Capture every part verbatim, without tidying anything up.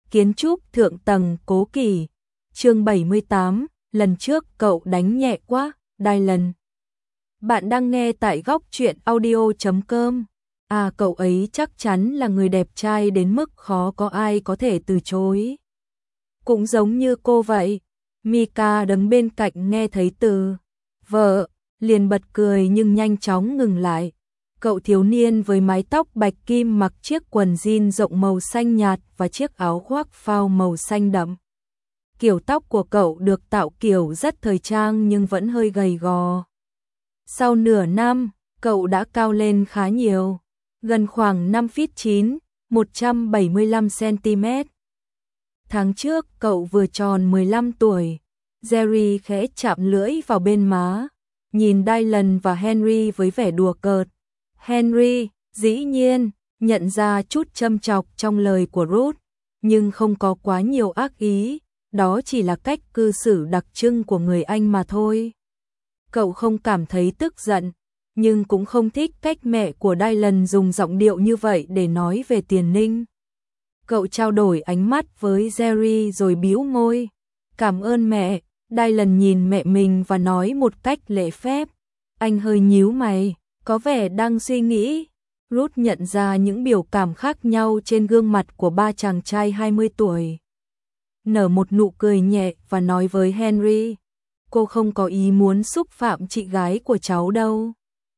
kiến trúc thượng tầng cố kỳ. Chương bảy mươi tám, lần trước cậu đánh nhẹ quá, Dylan. Bạn đang nghe tại góc truyện audio chấm com. À, cậu ấy chắc chắn là người đẹp trai đến mức khó có ai có thể từ chối. Cũng giống như cô vậy. Mika đứng bên cạnh nghe thấy từ vợ, liền bật cười nhưng nhanh chóng ngừng lại. Cậu thiếu niên với mái tóc bạch kim mặc chiếc quần jean rộng màu xanh nhạt và chiếc áo khoác phao màu xanh đậm. Kiểu tóc của cậu được tạo kiểu rất thời trang nhưng vẫn hơi gầy gò. Sau nửa năm, cậu đã cao lên khá nhiều, gần khoảng năm feet chín, một trăm bảy mươi lăm xăng-ti-mét. Tháng trước cậu vừa tròn mười lăm tuổi. Jerry khẽ chạm lưỡi vào bên má, nhìn Dylan và Henry với vẻ đùa cợt. Henry, dĩ nhiên, nhận ra chút châm chọc trong lời của Ruth, nhưng không có quá nhiều ác ý, đó chỉ là cách cư xử đặc trưng của người Anh mà thôi. Cậu không cảm thấy tức giận, nhưng cũng không thích cách mẹ của Dylan dùng giọng điệu như vậy để nói về Tiền Ninh. Cậu trao đổi ánh mắt với Jerry rồi bĩu môi. Cảm ơn mẹ. Dylan nhìn mẹ mình và nói một cách lễ phép. Anh hơi nhíu mày, có vẻ đang suy nghĩ. Ruth nhận ra những biểu cảm khác nhau trên gương mặt của ba chàng trai hai mươi tuổi. Nở một nụ cười nhẹ và nói với Henry, cô không có ý muốn xúc phạm chị gái của cháu đâu.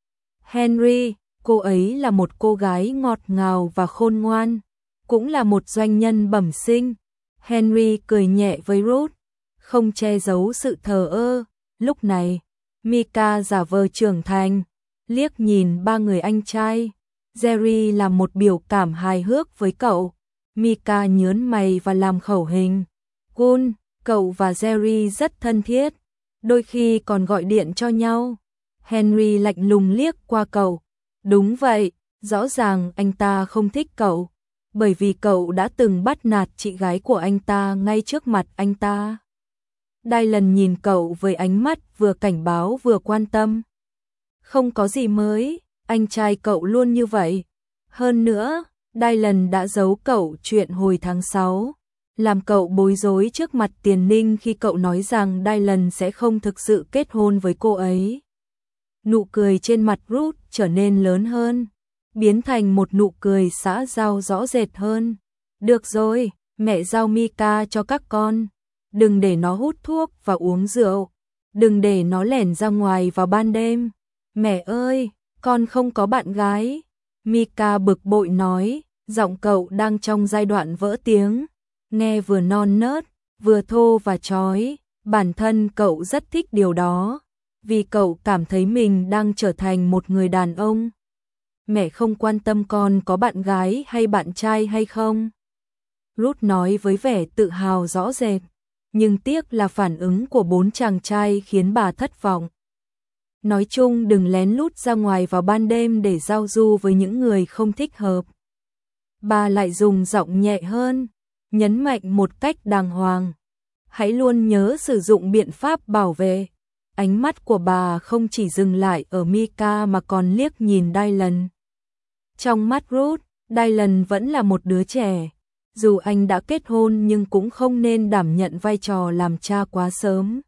Henry, cô ấy là một cô gái ngọt ngào và khôn ngoan, cũng là một doanh nhân bẩm sinh. Henry cười nhẹ với Ruth, không che giấu sự thờ ơ. Lúc này, Mika giả vờ trưởng thành, liếc nhìn ba người anh trai. Jerry làm một biểu cảm hài hước với cậu. Mika nhớn mày và làm khẩu hình. Gun, cậu và Jerry rất thân thiết, đôi khi còn gọi điện cho nhau. Henry lạnh lùng liếc qua cậu. Đúng vậy, rõ ràng anh ta không thích cậu, bởi vì cậu đã từng bắt nạt chị gái của anh ta ngay trước mặt anh ta. Dylan nhìn cậu với ánh mắt vừa cảnh báo vừa quan tâm. Không có gì mới, anh trai cậu luôn như vậy. Hơn nữa, Dylan đã giấu cậu chuyện hồi tháng sáu, làm cậu bối rối trước mặt Tiền Ninh khi cậu nói rằng Dylan sẽ không thực sự kết hôn với cô ấy. Nụ cười trên mặt Ruth trở nên lớn hơn, biến thành một nụ cười xã giao rõ rệt hơn. Được rồi, mẹ giao Mika cho các con. Đừng để nó hút thuốc và uống rượu. Đừng để nó lẻn ra ngoài vào ban đêm. Mẹ ơi, con không có bạn gái. Mika bực bội nói, giọng cậu đang trong giai đoạn vỡ tiếng. Nghe vừa non nớt, vừa thô và chói. Bản thân cậu rất thích điều đó, vì cậu cảm thấy mình đang trở thành một người đàn ông. Mẹ không quan tâm con có bạn gái hay bạn trai hay không. Ruth nói với vẻ tự hào rõ rệt, nhưng tiếc là phản ứng của bốn chàng trai khiến bà thất vọng. Nói chung đừng lén lút ra ngoài vào ban đêm để giao du với những người không thích hợp. Bà lại dùng giọng nhẹ hơn, nhấn mạnh một cách đàng hoàng. Hãy luôn nhớ sử dụng biện pháp bảo vệ. Ánh mắt của bà không chỉ dừng lại ở Mika mà còn liếc nhìn Dylan. Trong mắt Ruth, Dylan vẫn là một đứa trẻ. Dù anh đã kết hôn nhưng cũng không nên đảm nhận vai trò làm cha quá sớm.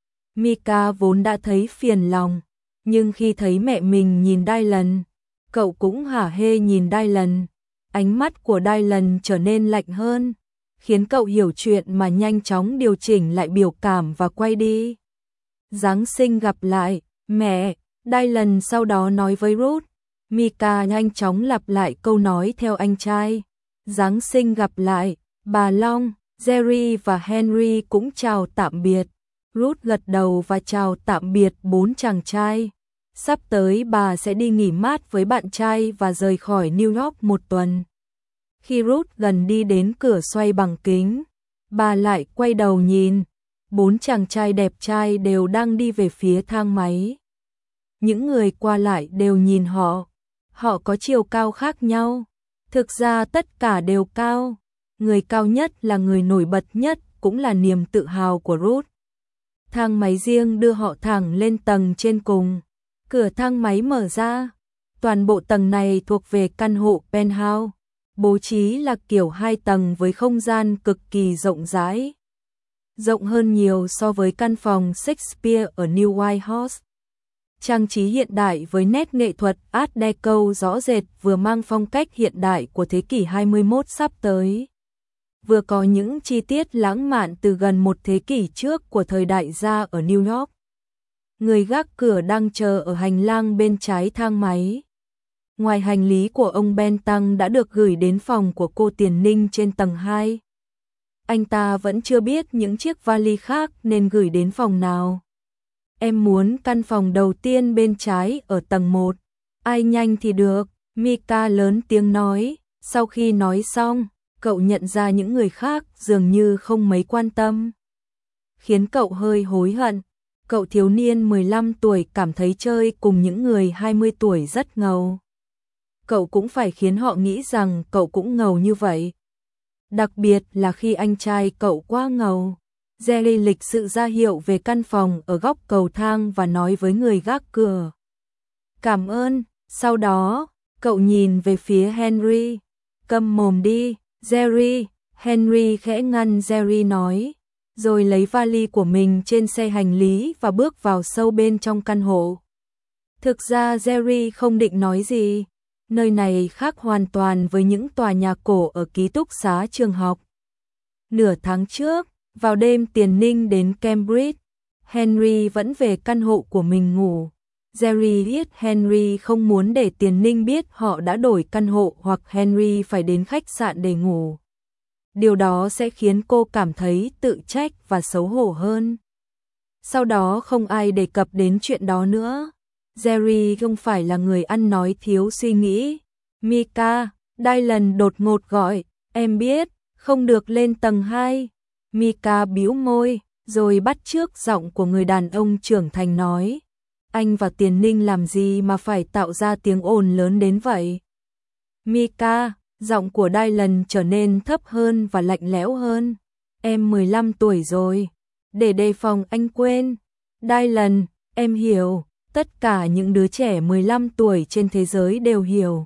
Mika vốn đã thấy phiền lòng, nhưng khi thấy mẹ mình nhìn Dylan, cậu cũng hả hê nhìn Dylan. Ánh mắt của Dylan trở nên lạnh hơn, khiến cậu hiểu chuyện mà nhanh chóng điều chỉnh lại biểu cảm và quay đi. Giáng sinh gặp lại, mẹ, Dylan sau đó nói với Ruth. Mika nhanh chóng lặp lại câu nói theo anh trai. Giáng sinh gặp lại, bà Long, Jerry và Henry cũng chào tạm biệt. Ruth gật đầu và chào tạm biệt bốn chàng trai. Sắp tới bà sẽ đi nghỉ mát với bạn trai và rời khỏi New York một tuần. Khi Ruth gần đi đến cửa xoay bằng kính, bà lại quay đầu nhìn. Bốn chàng trai đẹp trai đều đang đi về phía thang máy. Những người qua lại đều nhìn họ. Họ có chiều cao khác nhau. Thực ra tất cả đều cao. Người cao nhất là người nổi bật nhất, cũng là niềm tự hào của Ruth. Thang máy riêng đưa họ thẳng lên tầng trên cùng. Cửa thang máy mở ra. Toàn bộ tầng này thuộc về căn hộ penthouse. bố trí là kiểu hai tầng với không gian cực kỳ rộng rãi. Rộng hơn nhiều so với căn phòng Shakespeare ở New White House. Trang trí hiện đại với nét nghệ thuật Art Deco rõ rệt vừa mang phong cách hiện đại của thế kỷ hai mươi mốt sắp tới. Vừa có những chi tiết lãng mạn từ gần một thế kỷ trước của thời đại gia ở New York. Người gác cửa đang chờ ở hành lang bên trái thang máy. Ngoài hành lý của ông Ben Tăng đã được gửi đến phòng của cô Tiền Ninh trên tầng hai. Anh ta vẫn chưa biết những chiếc vali khác nên gửi đến phòng nào. Em muốn căn phòng đầu tiên bên trái ở tầng một. Ai nhanh thì được, Mika lớn tiếng nói. Sau khi nói xong, cậu nhận ra những người khác dường như không mấy quan tâm. Khiến cậu hơi hối hận. Cậu thiếu niên mười lăm tuổi cảm thấy chơi cùng những người hai mươi tuổi rất ngầu. Cậu cũng phải khiến họ nghĩ rằng cậu cũng ngầu như vậy. Đặc biệt là khi anh trai cậu quá ngầu. Jerry lịch sự ra hiệu về căn phòng ở góc cầu thang và nói với người gác cửa. Cảm ơn, sau đó, cậu nhìn về phía Henry. Câm mồm đi, Jerry, Henry khẽ ngăn Jerry nói, rồi lấy vali của mình trên xe hành lý và bước vào sâu bên trong căn hộ. Thực ra Jerry không định nói gì, nơi này khác hoàn toàn với những tòa nhà cổ ở ký túc xá trường học. Nửa tháng trước, vào đêm Tiền Ninh đến Cambridge, Henry vẫn về căn hộ của mình ngủ. Jerry biết Henry không muốn để Tiền Ninh biết họ đã đổi căn hộ hoặc Henry phải đến khách sạn để ngủ. Điều đó sẽ khiến cô cảm thấy tự trách và xấu hổ hơn. Sau đó không ai đề cập đến chuyện đó nữa. Jerry không phải là người ăn nói thiếu suy nghĩ. Mika, Dylan đột ngột gọi, em biết, không được lên tầng hai. Mika bĩu môi, rồi bắt chước giọng của người đàn ông trưởng thành nói. Anh và Tiền Ninh làm gì mà phải tạo ra tiếng ồn lớn đến vậy? Mika, giọng của Dylan trở nên thấp hơn và lạnh lẽo hơn. Em mười lăm tuổi rồi. Để đề phòng anh quên. Dylan, em hiểu. Tất cả những đứa trẻ mười lăm tuổi trên thế giới đều hiểu.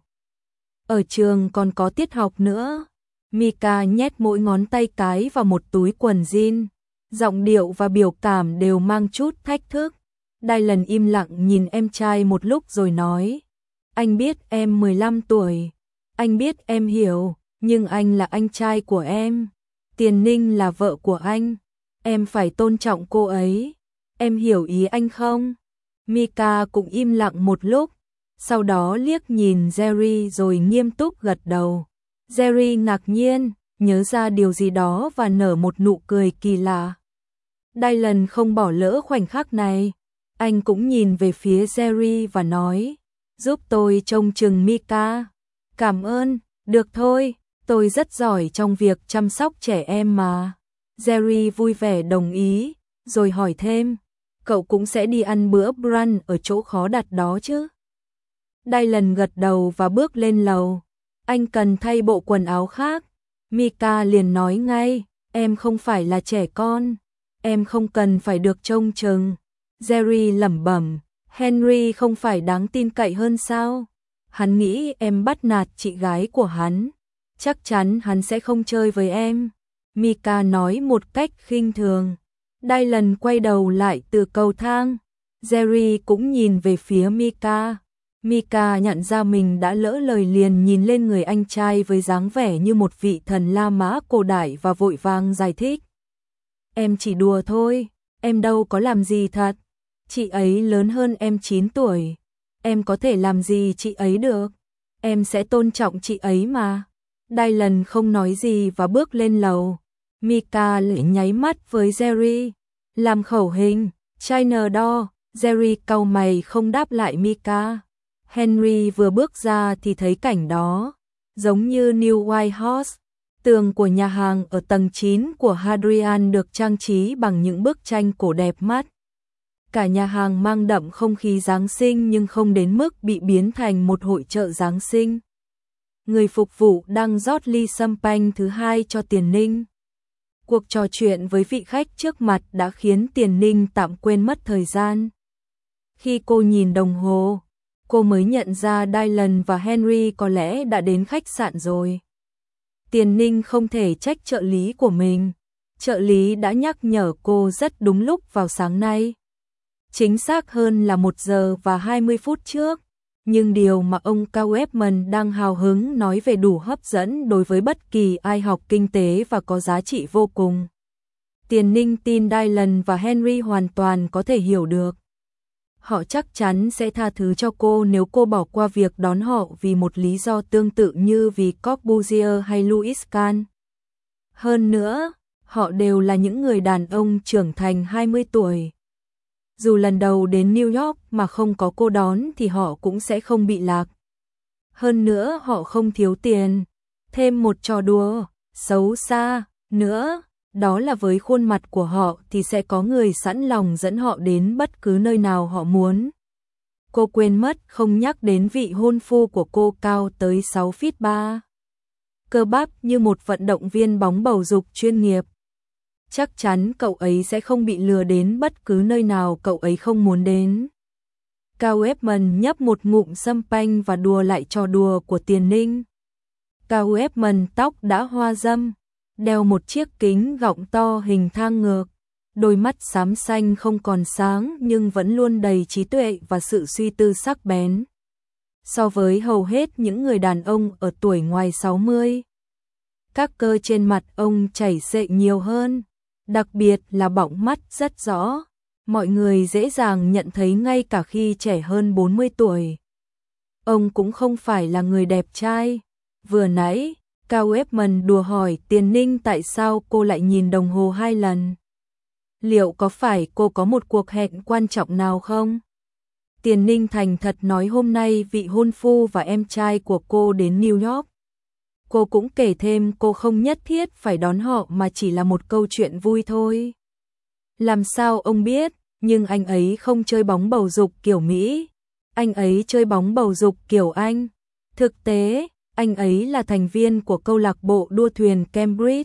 Ở trường còn có tiết học nữa. Mika nhét mỗi ngón tay cái vào một túi quần jean. Giọng điệu và biểu cảm đều mang chút thách thức. Dylan im lặng nhìn em trai một lúc rồi nói. Anh biết em mười lăm tuổi. Anh biết em hiểu, nhưng anh là anh trai của em. Tiền Ninh là vợ của anh. Em phải tôn trọng cô ấy. Em hiểu ý anh không? Mika cũng im lặng một lúc. Sau đó liếc nhìn Jerry rồi nghiêm túc gật đầu. Jerry ngạc nhiên, nhớ ra điều gì đó và nở một nụ cười kỳ lạ. Dylan không bỏ lỡ khoảnh khắc này. Anh cũng nhìn về phía Jerry và nói, giúp tôi trông chừng Mika. Cảm ơn, được thôi, tôi rất giỏi trong việc chăm sóc trẻ em mà. Jerry vui vẻ đồng ý, rồi hỏi thêm, cậu cũng sẽ đi ăn bữa brunch ở chỗ khó đặt đó chứ? Dylan gật đầu và bước lên lầu. Anh cần thay bộ quần áo khác. Mika liền nói ngay, em không phải là trẻ con. Em không cần phải được trông chừng. Jerry lẩm bẩm, Henry không phải đáng tin cậy hơn sao? Hắn nghĩ em bắt nạt chị gái của hắn. Chắc chắn hắn sẽ không chơi với em. Mika nói một cách khinh thường. Dylan quay đầu lại từ cầu thang. Jerry cũng nhìn về phía Mika. Mika nhận ra mình đã lỡ lời liền nhìn lên người anh trai với dáng vẻ như một vị thần La Mã cổ đại và vội vàng giải thích. Em chỉ đùa thôi, em đâu có làm gì thật. Chị ấy lớn hơn em chín tuổi. Em có thể làm gì chị ấy được. Em sẽ tôn trọng chị ấy mà. Dylan không nói gì và bước lên lầu. Mika lại nháy mắt với Jerry. Làm khẩu hình, China door. Jerry cau mày không đáp lại Mika. Henry vừa bước ra thì thấy cảnh đó. Giống như New White House. Tường của nhà hàng ở tầng chín của Hadrian được trang trí bằng những bức tranh cổ đẹp mắt. Cả nhà hàng mang đậm không khí Giáng sinh nhưng không đến mức bị biến thành một hội chợ Giáng sinh. Người phục vụ đang rót ly champagne thứ hai cho Tiền Ninh. Cuộc trò chuyện với vị khách trước mặt đã khiến Tiền Ninh tạm quên mất thời gian. Khi cô nhìn đồng hồ, cô mới nhận ra Dylan và Henry có lẽ đã đến khách sạn rồi. Tiền Ninh không thể trách trợ lý của mình. Trợ lý đã nhắc nhở cô rất đúng lúc vào sáng nay. Chính xác hơn là một giờ và hai mươi phút trước. Nhưng điều mà ông Cao Webman đang hào hứng nói về đủ hấp dẫn đối với bất kỳ ai học kinh tế và có giá trị vô cùng. Tiền Ninh tin Dylan và Henry hoàn toàn có thể hiểu được. Họ chắc chắn sẽ tha thứ cho cô nếu cô bỏ qua việc đón họ vì một lý do tương tự như vì Corbusier hay Louis Kahn. Hơn nữa, họ đều là những người đàn ông trưởng thành hai mươi tuổi. Dù lần đầu đến New York mà không có cô đón thì họ cũng sẽ không bị lạc. Hơn nữa họ không thiếu tiền. Thêm một trò đùa, xấu xa, nữa, đó là với khuôn mặt của họ thì sẽ có người sẵn lòng dẫn họ đến bất cứ nơi nào họ muốn. Cô quên mất không nhắc đến vị hôn phu của cô cao tới sáu feet ba. Cơ bắp như một vận động viên bóng bầu dục chuyên nghiệp. Chắc chắn cậu ấy sẽ không bị lừa đến bất cứ nơi nào cậu ấy không muốn đến. Cao Webman nhấp một ngụm sâm panh và đùa lại trò đùa của Tiền Ninh. Cao Webman tóc đã hoa râm, đeo một chiếc kính gọng to hình thang ngược, đôi mắt xám xanh không còn sáng nhưng vẫn luôn đầy trí tuệ và sự suy tư sắc bén. So với hầu hết những người đàn ông ở tuổi ngoài sáu mươi, các cơ trên mặt ông chảy xệ nhiều hơn, đặc biệt là bọng mắt rất rõ. Mọi người dễ dàng nhận thấy ngay cả khi trẻ hơn bốn mươi tuổi. Ông cũng không phải là người đẹp trai. Vừa nãy, Cao Webman đùa hỏi Tiền Ninh tại sao cô lại nhìn đồng hồ hai lần. Liệu có phải cô có một cuộc hẹn quan trọng nào không? Tiền Ninh thành thật nói hôm nay vị hôn phu và em trai của cô đến New York. Cô cũng kể thêm cô không nhất thiết phải đón họ mà chỉ là một câu chuyện vui thôi. Làm sao ông biết, nhưng anh ấy không chơi bóng bầu dục kiểu Mỹ. Anh ấy chơi bóng bầu dục kiểu Anh. Thực tế, anh ấy là thành viên của câu lạc bộ đua thuyền Cambridge.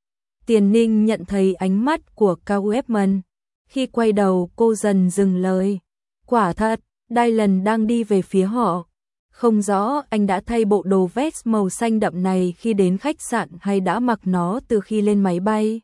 Tiền Ninh nhận thấy ánh mắt của Cao Webman. Khi quay đầu cô dần dừng lời. Quả thật, Dylan đang đi về phía họ. Không rõ anh đã thay bộ đồ vest màu xanh đậm này khi đến khách sạn hay đã mặc nó từ khi lên máy bay.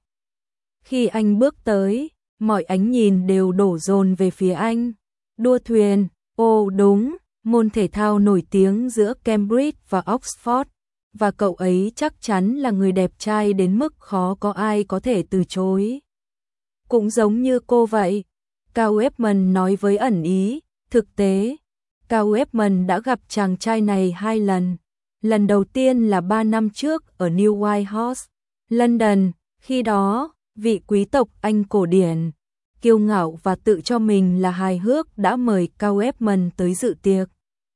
Khi anh bước tới, mọi ánh nhìn đều đổ dồn về phía anh. Đua thuyền, ồ đúng, môn thể thao nổi tiếng giữa Cambridge và Oxford, và cậu ấy chắc chắn là người đẹp trai đến mức khó có ai có thể từ chối. Cũng giống như cô vậy, Cao Webman nói với ẩn ý. Thực tế, Cao Webman đã gặp chàng trai này hai lần. Lần đầu tiên là ba năm trước ở New White Horse, London. Khi đó, vị quý tộc Anh cổ điển, kiêu ngạo và tự cho mình là hài hước đã mời Cao Webman tới dự tiệc.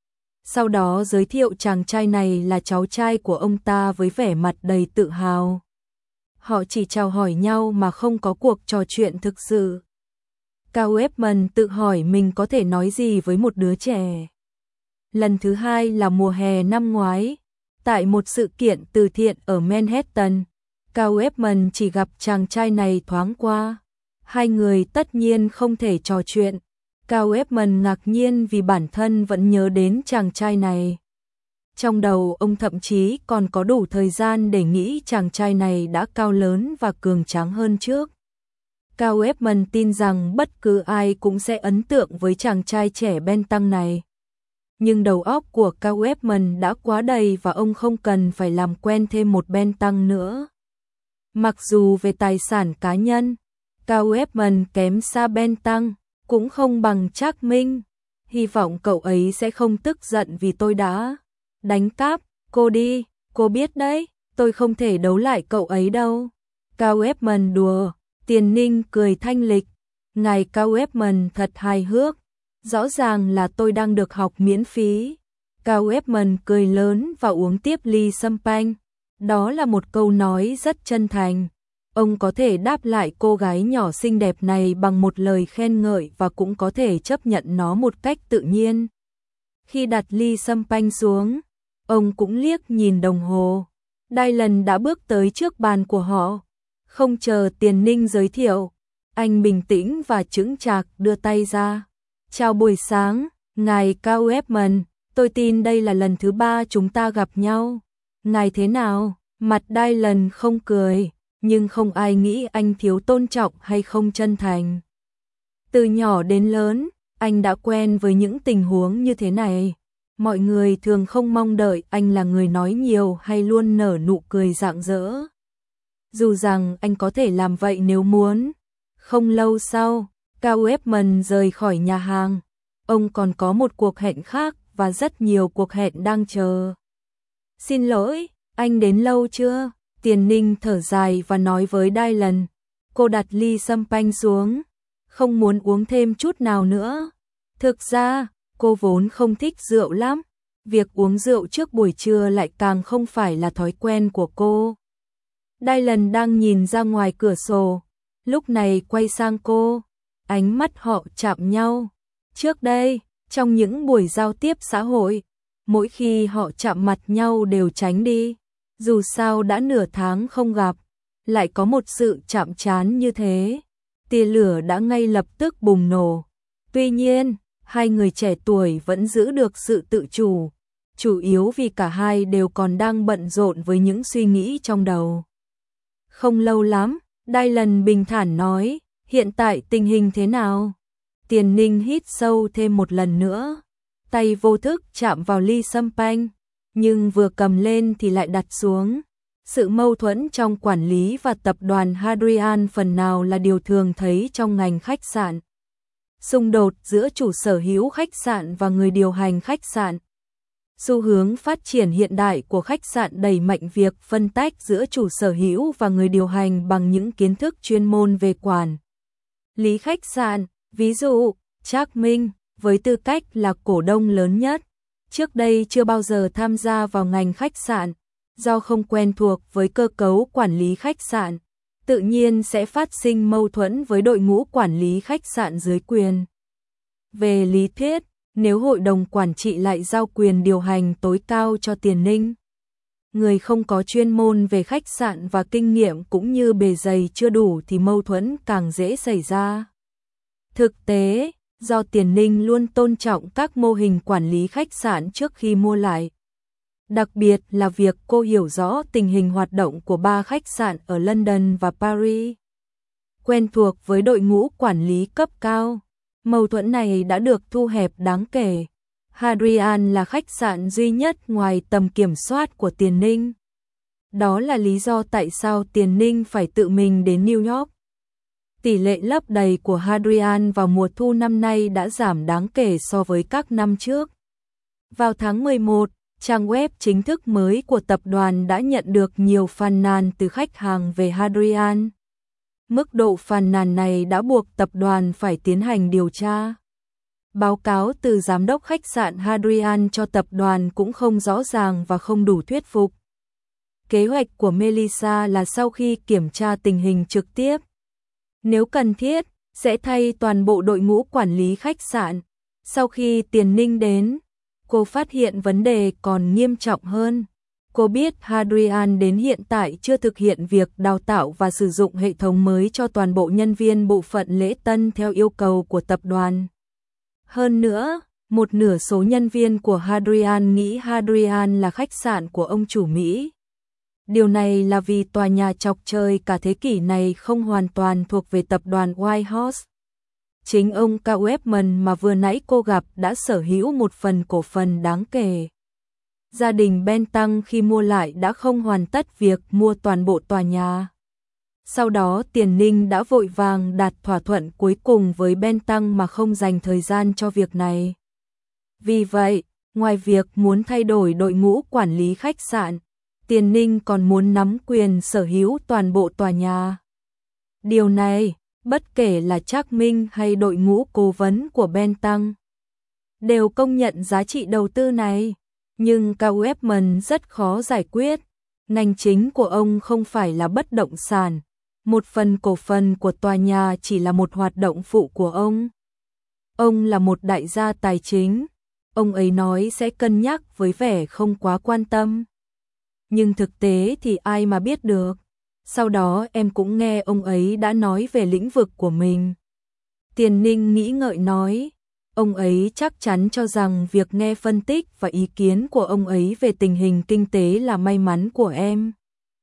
Sau đó giới thiệu chàng trai này là cháu trai của ông ta với vẻ mặt đầy tự hào. Họ chỉ chào hỏi nhau mà không có cuộc trò chuyện thực sự. Cao Webman tự hỏi mình có thể nói gì với một đứa trẻ. Lần thứ hai là mùa hè năm ngoái, tại một sự kiện từ thiện ở Manhattan. Cao Webman chỉ gặp chàng trai này thoáng qua. Hai người tất nhiên không thể trò chuyện. Cao Webman ngạc nhiên vì bản thân vẫn nhớ đến chàng trai này. Trong đầu ông thậm chí còn có đủ thời gian để nghĩ chàng trai này đã cao lớn và cường tráng hơn trước. Cao Webman tin rằng bất cứ ai cũng sẽ ấn tượng với chàng trai trẻ Ben Tăng này. Nhưng đầu óc của Cao Webman đã quá đầy và ông không cần phải làm quen thêm một Ben Tăng nữa. Mặc dù về tài sản cá nhân, Cao Webman kém xa Ben Tăng, cũng không bằng Trác Minh. Hy vọng cậu ấy sẽ không tức giận vì tôi đã đánh cáp cô đi. Cô biết đấy, tôi không thể đấu lại cậu ấy đâu. Cao Webman đùa. Tiền Ninh cười thanh lịch. Ngài Cao Webman thật hài hước. Rõ ràng là tôi đang được học miễn phí. Cao Webman cười lớn và uống tiếp ly sâm panh. Đó là một câu nói rất chân thành. Ông có thể đáp lại cô gái nhỏ xinh đẹp này bằng một lời khen ngợi và cũng có thể chấp nhận nó một cách tự nhiên. Khi đặt ly sâm panh xuống, ông cũng liếc nhìn đồng hồ. Dylan đã bước tới trước bàn của họ. Không chờ Tiền Ninh giới thiệu, anh bình tĩnh và chững chạc đưa tay ra. Chào buổi sáng, ngài Cao Webman, tôi tin đây là lần thứ ba chúng ta gặp nhau. Ngài thế nào? Mặt Dylan không cười, nhưng không ai nghĩ anh thiếu tôn trọng hay không chân thành. Từ nhỏ đến lớn, anh đã quen với những tình huống như thế này. Mọi người thường không mong đợi anh là người nói nhiều hay luôn nở nụ cười rạng rỡ. Dù rằng anh có thể làm vậy nếu muốn. Không lâu sau, Cao Webman rời khỏi nhà hàng. Ông còn có một cuộc hẹn khác và rất nhiều cuộc hẹn đang chờ. Xin lỗi, anh đến lâu chưa? Tiền Ninh thở dài và nói với Dylan. Cô đặt ly champagne xuống, không muốn uống thêm chút nào nữa. Thực ra, cô vốn không thích rượu lắm. Việc uống rượu trước buổi trưa lại càng không phải là thói quen của cô. Dylan đang nhìn ra ngoài cửa sổ, lúc này quay sang cô, ánh mắt họ chạm nhau. Trước đây, trong những buổi giao tiếp xã hội, mỗi khi họ chạm mặt nhau đều tránh đi. Dù sao đã nửa tháng không gặp, lại có một sự chạm trán như thế. Tia lửa đã ngay lập tức bùng nổ. Tuy nhiên, hai người trẻ tuổi vẫn giữ được sự tự chủ, chủ yếu vì cả hai đều còn đang bận rộn với những suy nghĩ trong đầu. Không lâu lắm, Dylan bình thản nói, hiện tại tình hình thế nào? Tiền Ninh hít sâu thêm một lần nữa, tay vô thức chạm vào ly champagne, nhưng vừa cầm lên thì lại đặt xuống. Sự mâu thuẫn trong quản lý và tập đoàn Hadrian phần nào là điều thường thấy trong ngành khách sạn. Xung đột giữa chủ sở hữu khách sạn và người điều hành khách sạn. Xu hướng phát triển hiện đại của khách sạn đẩy mạnh việc phân tách giữa chủ sở hữu và người điều hành bằng những kiến thức chuyên môn về quản lý khách sạn. Ví dụ, Trác Minh, với tư cách là cổ đông lớn nhất, trước đây chưa bao giờ tham gia vào ngành khách sạn, do không quen thuộc với cơ cấu quản lý khách sạn, tự nhiên sẽ phát sinh mâu thuẫn với đội ngũ quản lý khách sạn dưới quyền. Về lý thuyết, nếu hội đồng quản trị lại giao quyền điều hành tối cao cho Tiền Ninh, người không có chuyên môn về khách sạn và kinh nghiệm cũng như bề dày chưa đủ thì mâu thuẫn càng dễ xảy ra. Thực tế, do Tiền Ninh luôn tôn trọng các mô hình quản lý khách sạn trước khi mua lại. Đặc biệt là việc cô hiểu rõ tình hình hoạt động của ba khách sạn ở London và Paris. Quen thuộc với đội ngũ quản lý cấp cao, mâu thuẫn này đã được thu hẹp đáng kể. Hadrian là khách sạn duy nhất ngoài tầm kiểm soát của Tiền Ninh. Đó là lý do tại sao Tiền Ninh phải tự mình đến New York. Tỷ lệ lấp đầy của Hadrian vào mùa thu năm nay đã giảm đáng kể so với các năm trước. Vào tháng mười một, trang web chính thức mới của tập đoàn đã nhận được nhiều phàn nàn từ khách hàng về Hadrian. Mức độ phàn nàn này đã buộc tập đoàn phải tiến hành điều tra. Báo cáo từ giám đốc khách sạn Hadrian cho tập đoàn cũng không rõ ràng và không đủ thuyết phục. Kế hoạch của Melissa là sau khi kiểm tra tình hình trực tiếp, nếu cần thiết, sẽ thay toàn bộ đội ngũ quản lý khách sạn. Sau khi Tiền Ninh đến, cô phát hiện vấn đề còn nghiêm trọng hơn. Cô biết Hadrian đến hiện tại chưa thực hiện việc đào tạo và sử dụng hệ thống mới cho toàn bộ nhân viên bộ phận lễ tân theo yêu cầu của tập đoàn. Hơn nữa, một nửa số nhân viên của Hadrian nghĩ Hadrian là khách sạn của ông chủ Mỹ. Điều này là vì tòa nhà chọc trời cả thế kỷ này không hoàn toàn thuộc về tập đoàn White House. Chính ông Cao Webman mà vừa nãy cô gặp đã sở hữu một phần cổ phần đáng kể. Gia đình Bentham khi mua lại đã không hoàn tất việc mua toàn bộ tòa nhà. Sau đó Tiền Ninh đã vội vàng đạt thỏa thuận cuối cùng với Bentham mà không dành thời gian cho việc này. Vì vậy, ngoài việc muốn thay đổi đội ngũ quản lý khách sạn, Tiền Ninh còn muốn nắm quyền sở hữu toàn bộ tòa nhà. Điều này, bất kể là Trác Minh hay đội ngũ cố vấn của Bentham, đều công nhận giá trị đầu tư này. Nhưng Cao Webman rất khó giải quyết. Ngành chính của ông không phải là bất động sản. Một phần cổ phần của tòa nhà chỉ là một hoạt động phụ của ông. Ông là một đại gia tài chính. Ông ấy nói sẽ cân nhắc với vẻ không quá quan tâm. Nhưng thực tế thì ai mà biết được. Sau đó em cũng nghe ông ấy đã nói về lĩnh vực của mình. Tiền Ninh nghĩ ngợi nói. Ông ấy chắc chắn cho rằng việc nghe phân tích và ý kiến của ông ấy về tình hình kinh tế là may mắn của em.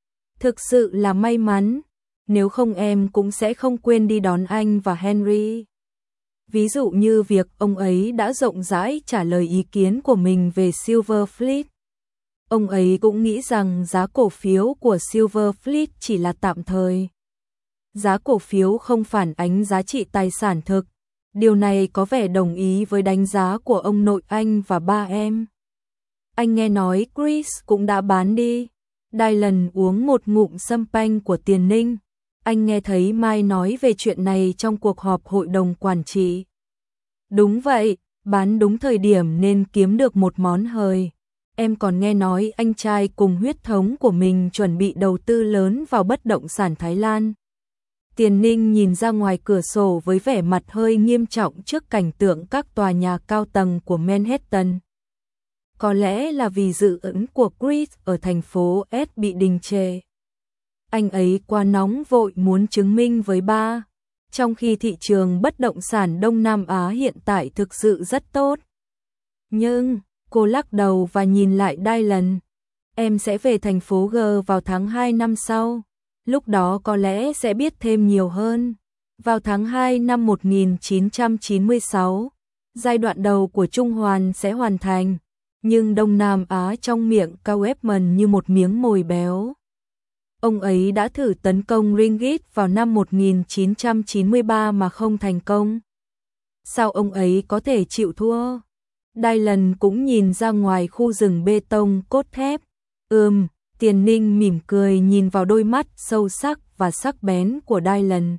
Thực sự là may mắn, nếu không em cũng sẽ không quên đi đón anh và Henry. Ví dụ như việc ông ấy đã rộng rãi trả lời ý kiến của mình về Silver Fleet. Ông ấy cũng nghĩ rằng giá cổ phiếu của Silver Fleet chỉ là tạm thời. Giá cổ phiếu không phản ánh giá trị tài sản thực. Điều này có vẻ đồng ý với đánh giá của ông nội anh và ba em. Anh nghe nói Chris cũng đã bán đi. Dylan uống một ngụm champagne của Tiền Ninh. Anh nghe thấy Mai nói về chuyện này trong cuộc họp hội đồng quản trị. Đúng vậy, bán đúng thời điểm nên kiếm được một món hời. Em còn nghe nói anh trai cùng huyết thống của mình chuẩn bị đầu tư lớn vào bất động sản Thái Lan. Tiền Ninh nhìn ra ngoài cửa sổ với vẻ mặt hơi nghiêm trọng trước cảnh tượng các tòa nhà cao tầng của Manhattan. Có lẽ là vì dự ứng của Chris ở thành phố S bị đình trệ. Anh ấy quá nóng vội muốn chứng minh với ba, trong khi thị trường bất động sản Đông Nam Á hiện tại thực sự rất tốt. Nhưng, cô lắc đầu và nhìn lại Dylan. Em sẽ về thành phố G vào tháng hai năm sau. Lúc đó có lẽ sẽ biết thêm nhiều hơn. Vào tháng hai năm một nghìn chín trăm chín mươi sáu, giai đoạn đầu của Trung Hoàn sẽ hoàn thành. Nhưng Đông Nam Á trong miệng Cao Epman như một miếng mồi béo. Ông ấy đã thử tấn công Ringgit vào năm một nghìn chín trăm chín mươi ba mà không thành công. Sao ông ấy có thể chịu thua? Dylan cũng nhìn ra ngoài khu rừng bê tông cốt thép. Ừm, Tiền Ninh mỉm cười nhìn vào đôi mắt sâu sắc và sắc bén của Dylan.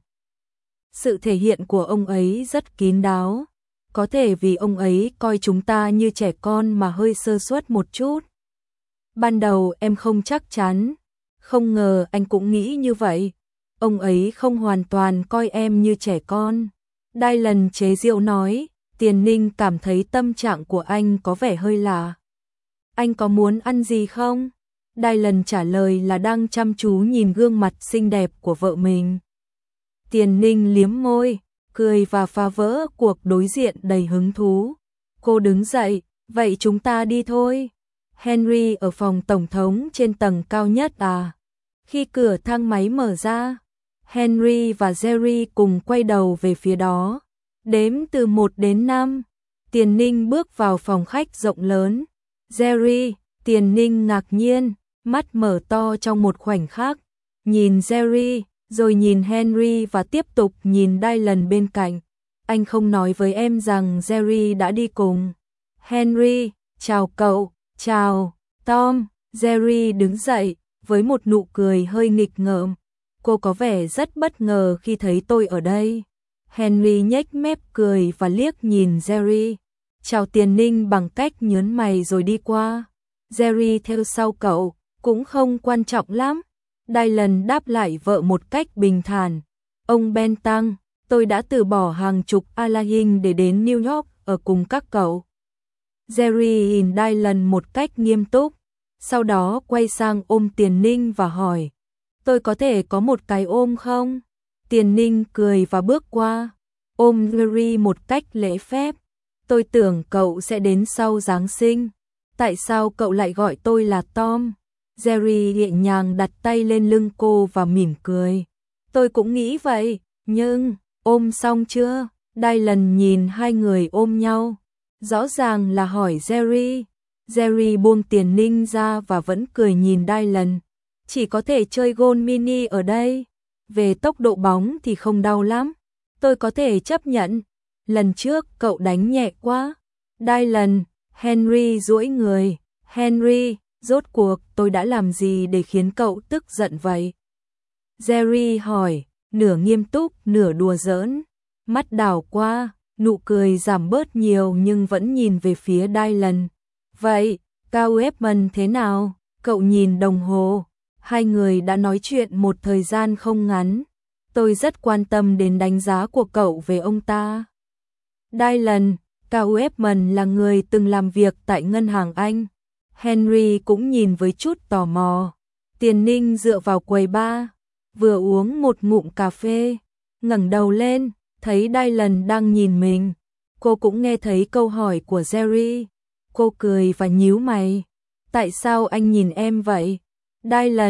Sự thể hiện của ông ấy rất kín đáo. Có thể vì ông ấy coi chúng ta như trẻ con mà hơi sơ suất một chút. Ban đầu em không chắc chắn. Không ngờ anh cũng nghĩ như vậy. Ông ấy không hoàn toàn coi em như trẻ con. Dylan chế giễu nói. Tiền Ninh cảm thấy tâm trạng của anh có vẻ hơi lạ. Anh có muốn ăn gì không? Dylan trả lời là đang chăm chú nhìn gương mặt xinh đẹp của vợ mình. Tiền Ninh liếm môi, cười và phá vỡ cuộc đối diện đầy hứng thú. Cô đứng dậy, vậy chúng ta đi thôi. Henry ở phòng tổng thống trên tầng cao nhất à? Khi cửa thang máy mở ra, Henry và Jerry cùng quay đầu về phía đó. Đếm từ một đến năm, Tiền Ninh bước vào phòng khách rộng lớn. Jerry, Tiền Ninh ngạc nhiên, mắt mở to trong một khoảnh khắc. Nhìn Jerry, rồi nhìn Henry và tiếp tục nhìn Dylan bên cạnh. Anh không nói với em rằng Jerry đã đi cùng. Henry, chào cậu, chào, Tom. Jerry đứng dậy, với một nụ cười hơi nghịch ngợm. Cô có vẻ rất bất ngờ khi thấy tôi ở đây. Henry nhếch mép cười và liếc nhìn Jerry. Chào Tiền Ninh bằng cách nhớn mày rồi đi qua. Jerry theo sau cậu, cũng không quan trọng lắm. Dylan đáp lại vợ một cách bình thản. Ông Ben Tăng, tôi đã từ bỏ hàng chục Alain để đến New York ở cùng các cậu. Jerry nhìn Dylan một cách nghiêm túc, sau đó quay sang ôm Tiền Ninh và hỏi. Tôi có thể có một cái ôm không? Tiền Ninh cười và bước qua, ôm Jerry một cách lễ phép. Tôi tưởng cậu sẽ đến sau Giáng sinh. Tại sao cậu lại gọi tôi là Tom? Jerry nhẹ nhàng đặt tay lên lưng cô và mỉm cười. Tôi cũng nghĩ vậy, nhưng, ôm xong chưa? Dylan nhìn hai người ôm nhau. Rõ ràng là hỏi Jerry. Jerry buông Tiền Ninh ra và vẫn cười nhìn Dylan. Chỉ có thể chơi golf mini ở đây. Về tốc độ bóng thì không đau lắm. Tôi có thể chấp nhận. Lần trước cậu đánh nhẹ quá. Dylan, Henry duỗi người. Henry, rốt cuộc tôi đã làm gì để khiến cậu tức giận vậy? Jerry hỏi, nửa nghiêm túc, nửa đùa giỡn. Mắt đảo qua, nụ cười giảm bớt nhiều nhưng vẫn nhìn về phía Dylan. Vậy, Cao Epman thế nào? Cậu nhìn đồng hồ. Hai người đã nói chuyện một thời gian không ngắn. Tôi rất quan tâm đến đánh giá của cậu về ông ta. Dylan, Cao Epman là người từng làm việc tại ngân hàng Anh. Henry cũng nhìn với chút tò mò. Tiền Ninh dựa vào quầy bar, vừa uống một ngụm cà phê, ngẩng đầu lên, thấy Dylan đang nhìn mình. Cô cũng nghe thấy câu hỏi của Jerry. Cô cười và nhíu mày. Tại sao anh nhìn em vậy? Dylan,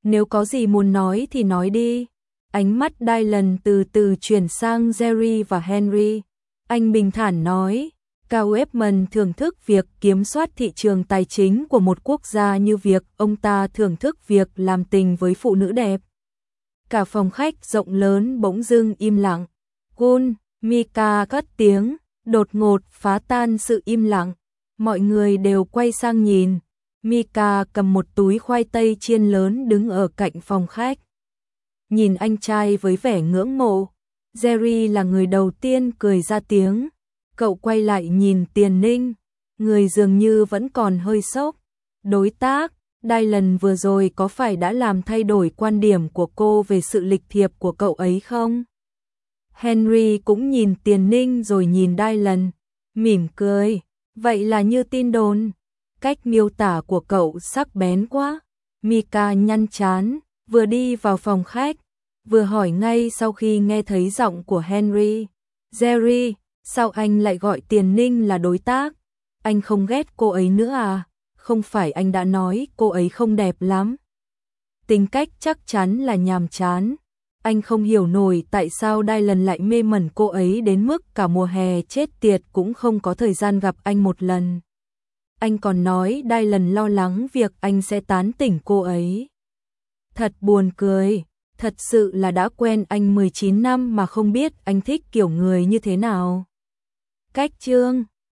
Nếu có gì muốn nói thì nói đi. Ánh mắt Dylan từ từ chuyển sang Jerry và Henry. Anh bình thản nói, Cao Edmund thưởng thức việc kiểm soát thị trường tài chính của một quốc gia như việc ông ta thưởng thức việc làm tình với phụ nữ đẹp. Cả phòng khách rộng lớn bỗng dưng im lặng. Gun, Mika cất tiếng, đột ngột phá tan sự im lặng. Mọi người đều quay sang nhìn. Mika cầm một túi khoai tây chiên lớn đứng ở cạnh phòng khách. Nhìn anh trai với vẻ ngưỡng mộ. Jerry là người đầu tiên cười ra tiếng. Cậu quay lại nhìn Tiền Ninh. Người dường như vẫn còn hơi sốc. Đối tác, Dylan vừa rồi có phải đã làm thay đổi quan điểm của cô về sự lịch thiệp của cậu ấy không? Henry cũng nhìn Tiền Ninh rồi nhìn Dylan, mỉm cười. Vậy là như tin đồn. Cách miêu tả của cậu sắc bén quá. Mika nhăn trán, vừa đi vào phòng khách, vừa hỏi ngay sau khi nghe thấy giọng của Henry. Jerry, sao anh lại gọi Tiền Ninh là đối tác? Anh không ghét cô ấy nữa à? Không phải anh đã nói cô ấy không đẹp lắm. Tính cách chắc chắn là nhàm chán. Anh không hiểu nổi tại sao Dylan lại mê mẩn cô ấy đến mức cả mùa hè chết tiệt cũng không có thời gian gặp anh một lần. Anh còn nói Dylan lo lắng việc anh sẽ tán tỉnh cô ấy. Thật buồn cười, thật sự là đã quen anh mười chín năm mà không biết anh thích kiểu người như thế nào. Cách chương